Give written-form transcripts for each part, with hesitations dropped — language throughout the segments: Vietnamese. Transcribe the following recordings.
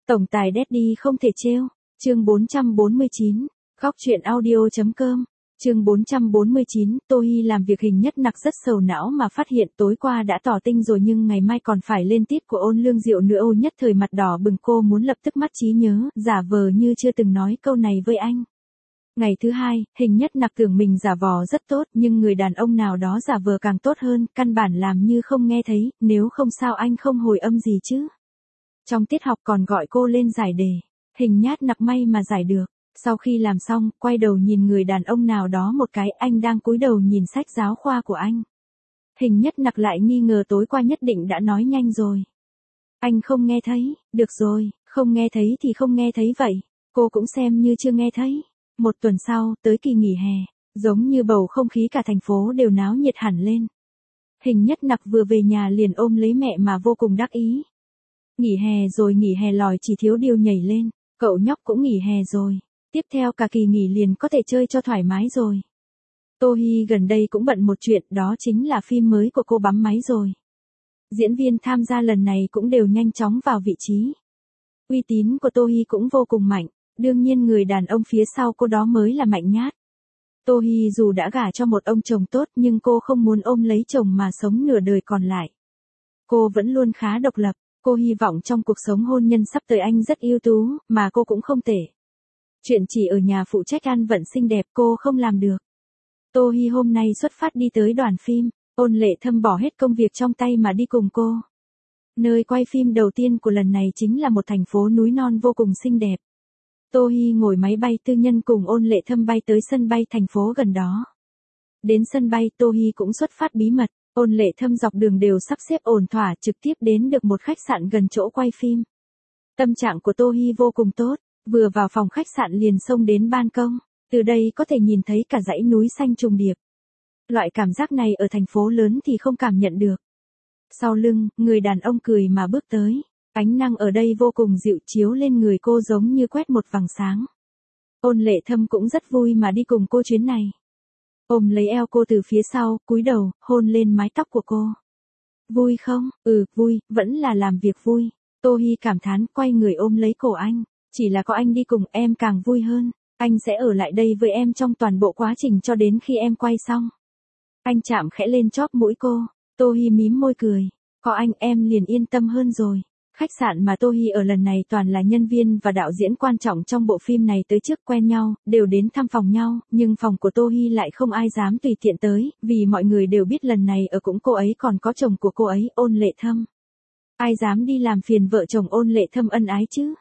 Tổng tài Daddy không thể trêu. Chương 449, Góc truyện audio.com. Chương 449, Tô Hi làm việc hình nhất nặc rất sầu não mà phát hiện tối qua đã tỏ tinh rồi nhưng ngày mai còn phải lên tiết của Ôn Lương Diệu nữa. Ô nhất thời mặt đỏ bừng, cô muốn lập tức mất trí nhớ, giả vờ như chưa từng nói câu này với anh. Ngày thứ hai, hình nhất nặc tưởng mình giả vờ rất tốt nhưng người đàn ông nào đó giả vờ càng tốt hơn, căn bản làm như không nghe thấy, nếu không sao anh không hồi âm gì chứ. Trong tiết học còn gọi cô lên giải đề, hình nhát nặc may mà giải được. Sau khi làm xong, quay đầu nhìn người đàn ông nào đó một cái, anh đang cúi đầu nhìn sách giáo khoa của anh. Hình nhất nặc lại nghi ngờ tối qua nhất định đã nói nhanh rồi. Anh không nghe thấy, được rồi, không nghe thấy thì không nghe thấy vậy. Cô cũng xem như chưa nghe thấy. Một tuần sau, tới kỳ nghỉ hè, giống như bầu không khí cả thành phố đều náo nhiệt hẳn lên. Hình nhất nặc vừa về nhà liền ôm lấy mẹ mà vô cùng đắc ý. Nghỉ hè rồi, nghỉ hè lòi chỉ thiếu điều nhảy lên, cậu nhóc cũng nghỉ hè rồi. Tiếp theo cả kỳ nghỉ liền có thể chơi cho thoải mái rồi. Tô Hi gần đây cũng bận một chuyện, đó chính là phim mới của cô bấm máy rồi. Diễn viên tham gia lần này cũng đều nhanh chóng vào vị trí. Uy tín của Tô Hi cũng vô cùng mạnh, đương nhiên người đàn ông phía sau cô đó mới là mạnh nhát. Tô Hi dù đã gả cho một ông chồng tốt nhưng cô không muốn ôm lấy chồng mà sống nửa đời còn lại. Cô vẫn luôn khá độc lập, cô hy vọng trong cuộc sống hôn nhân sắp tới anh rất ưu tú, mà cô cũng không tệ. Chuyện chỉ ở nhà phụ trách ăn vận xinh đẹp cô không làm được. Tô Hi hôm nay xuất phát đi tới đoàn phim, Ôn Lệ Thâm bỏ hết công việc trong tay mà đi cùng cô. Nơi quay phim đầu tiên của lần này chính là một thành phố núi non vô cùng xinh đẹp. Tô Hi ngồi máy bay tư nhân cùng Ôn Lệ Thâm bay tới sân bay thành phố gần đó. Đến sân bay Tô Hi cũng xuất phát bí mật, Ôn Lệ Thâm dọc đường đều sắp xếp ổn thỏa trực tiếp đến được một khách sạn gần chỗ quay phim. Tâm trạng của Tô Hi vô cùng tốt. Vừa vào phòng khách sạn liền xông đến ban công, từ đây có thể nhìn thấy cả dãy núi xanh trùng điệp. Loại cảm giác này ở thành phố lớn thì không cảm nhận được. Sau lưng, người đàn ông cười mà bước tới, ánh nắng ở đây vô cùng dịu chiếu lên người cô giống như quét một vầng sáng. Ôn Lệ Thâm cũng rất vui mà đi cùng cô chuyến này. Ôm lấy eo cô từ phía sau, cúi đầu, hôn lên mái tóc của cô. Vui không? Ừ, vui, vẫn là làm việc vui. Tô Hi cảm thán, quay người ôm lấy cổ anh. Chỉ là có anh đi cùng em càng vui hơn, anh sẽ ở lại đây với em trong toàn bộ quá trình cho đến khi em quay xong. Anh chạm khẽ lên chóp mũi cô, Tô Hi mím môi cười, có anh em liền yên tâm hơn rồi. Khách sạn mà Tô Hi ở lần này toàn là nhân viên và đạo diễn quan trọng trong bộ phim này tới trước quen nhau, đều đến thăm phòng nhau, nhưng phòng của Tô Hi lại không ai dám tùy tiện tới, vì mọi người đều biết lần này ở cũng cô ấy còn có chồng của cô ấy, Ôn Lệ Thâm. Ai dám đi làm phiền vợ chồng Ôn Lệ Thâm ân ái chứ?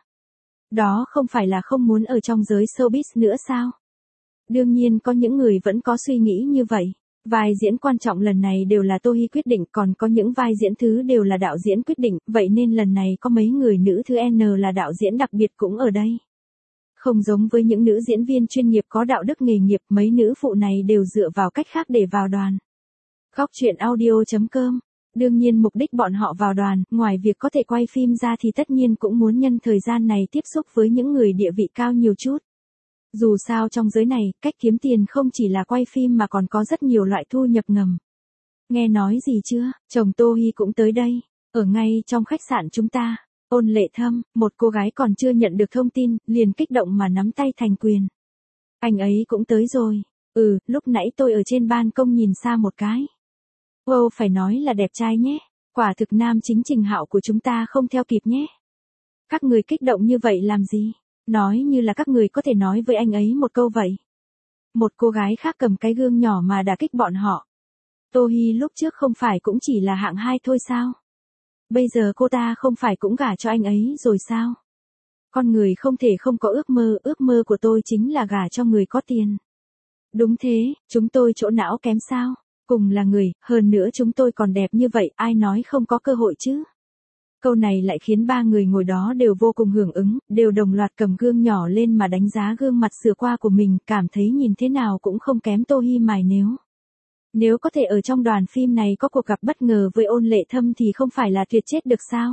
Đó không phải là không muốn ở trong giới showbiz nữa sao? Đương nhiên có những người vẫn có suy nghĩ như vậy. Vai diễn quan trọng lần này đều là Tô Hi quyết định, còn có những vai diễn thứ đều là đạo diễn quyết định, vậy nên lần này có mấy người nữ thứ N là đạo diễn đặc biệt cũng ở đây. Không giống với những nữ diễn viên chuyên nghiệp có đạo đức nghề nghiệp, mấy nữ phụ này đều dựa vào cách khác để vào đoàn. Góc truyện audio.com. Đương nhiên mục đích bọn họ vào đoàn, ngoài việc có thể quay phim ra thì tất nhiên cũng muốn nhân thời gian này tiếp xúc với những người địa vị cao nhiều chút. Dù sao trong giới này, cách kiếm tiền không chỉ là quay phim mà còn có rất nhiều loại thu nhập ngầm. Nghe nói gì chưa, chồng Tô Hi cũng tới đây, ở ngay trong khách sạn chúng ta. Ôn Lệ Thâm, một cô gái còn chưa nhận được thông tin, liền kích động mà nắm tay thành quyền. Anh ấy cũng tới rồi. Ừ, lúc nãy tôi ở trên ban công nhìn xa một cái. Wow, phải nói là đẹp trai nhé. Quả thực nam chính Trình Hạo của chúng ta không theo kịp nhé. Các người kích động như vậy làm gì? Nói như là các người có thể nói với anh ấy một câu vậy. Một cô gái khác cầm cái gương nhỏ mà đả kích bọn họ. Tô Hi lúc trước không phải cũng chỉ là hạng 2 thôi sao? Bây giờ cô ta không phải cũng gả cho anh ấy rồi sao? Con người không thể không có ước mơ của tôi chính là gả cho người có tiền. Đúng thế, chúng tôi chỗ não kém sao? Cùng là người, hơn nữa chúng tôi còn đẹp như vậy, ai nói không có cơ hội chứ? Câu này lại khiến ba người ngồi đó đều vô cùng hưởng ứng, đều đồng loạt cầm gương nhỏ lên mà đánh giá gương mặt sửa qua của mình, cảm thấy nhìn thế nào cũng không kém Tô Hi mài nếu. Nếu có thể ở trong đoàn phim này có cuộc gặp bất ngờ với Ôn Lệ Thâm thì không phải là tuyệt chết được sao?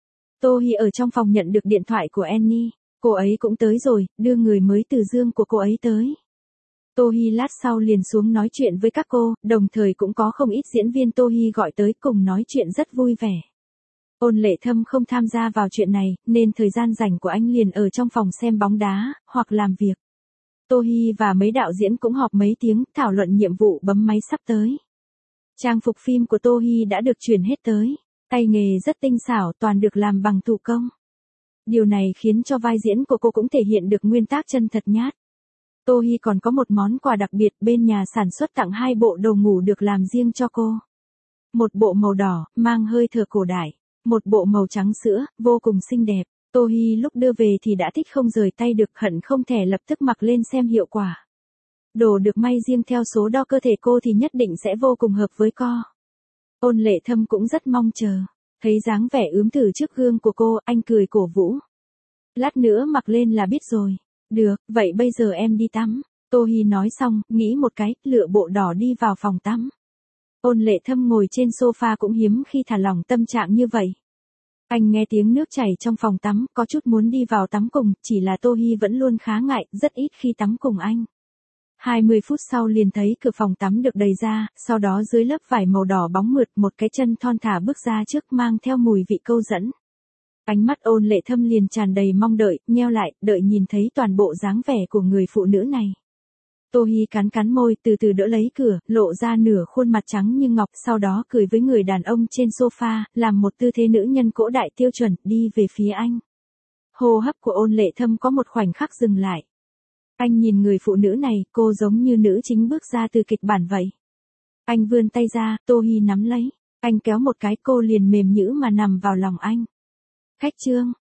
Tô Hi ở trong phòng nhận được điện thoại của Annie, cô ấy cũng tới rồi, đưa người mới từ Dương của cô ấy tới. Tô Hi lát sau liền xuống nói chuyện với các cô, đồng thời cũng có không ít diễn viên Tô Hi gọi tới cùng nói chuyện rất vui vẻ. Ôn Lệ Thâm không tham gia vào chuyện này, nên thời gian rảnh của anh liền ở trong phòng xem bóng đá, hoặc làm việc. Tô Hi và mấy đạo diễn cũng họp mấy tiếng, thảo luận nhiệm vụ bấm máy sắp tới. Trang phục phim của Tô Hi đã được chuyển hết tới. Tay nghề rất tinh xảo, toàn được làm bằng thủ công. Điều này khiến cho vai diễn của cô cũng thể hiện được nguyên tác chân thật nhát. Tô Hi còn có một món quà đặc biệt, bên nhà sản xuất tặng 2 bộ đồ ngủ được làm riêng cho cô. Một bộ màu đỏ, mang hơi thở cổ đại. Một bộ màu trắng sữa, vô cùng xinh đẹp. Tô Hi lúc đưa về thì đã thích không rời tay được, hận không thể lập tức mặc lên xem hiệu quả. Đồ được may riêng theo số đo cơ thể cô thì nhất định sẽ vô cùng hợp với co. Ôn Lệ Thâm cũng rất mong chờ. Thấy dáng vẻ ướm thử trước gương của cô, anh cười cổ vũ. Lát nữa mặc lên là biết rồi. Được, vậy bây giờ em đi tắm. Tô Hi nói xong, nghĩ một cái, lựa bộ đỏ đi vào phòng tắm. Ôn Lệ Thâm ngồi trên sofa cũng hiếm khi thả lỏng tâm trạng như vậy. Anh nghe tiếng nước chảy trong phòng tắm, có chút muốn đi vào tắm cùng, chỉ là Tô Hi vẫn luôn khá ngại, rất ít khi tắm cùng anh. 20 phút sau liền thấy cửa phòng tắm được đẩy ra, sau đó dưới lớp vải màu đỏ bóng mượt một cái chân thon thả bước ra trước mang theo mùi vị câu dẫn. Ánh mắt Ôn Lệ Thâm liền tràn đầy mong đợi, nheo lại, đợi nhìn thấy toàn bộ dáng vẻ của người phụ nữ này. Tô Hi cắn cắn môi, từ từ đỡ lấy cửa, lộ ra nửa khuôn mặt trắng như ngọc, sau đó cười với người đàn ông trên sofa, làm một tư thế nữ nhân cổ đại tiêu chuẩn, đi về phía anh. Hô hấp của Ôn Lệ Thâm có một khoảnh khắc dừng lại. Anh nhìn người phụ nữ này, cô giống như nữ chính bước ra từ kịch bản vậy. Anh vươn tay ra, Tô Hi nắm lấy. Anh kéo một cái, cô liền mềm nhũn mà nằm vào lòng anh. Khách trương,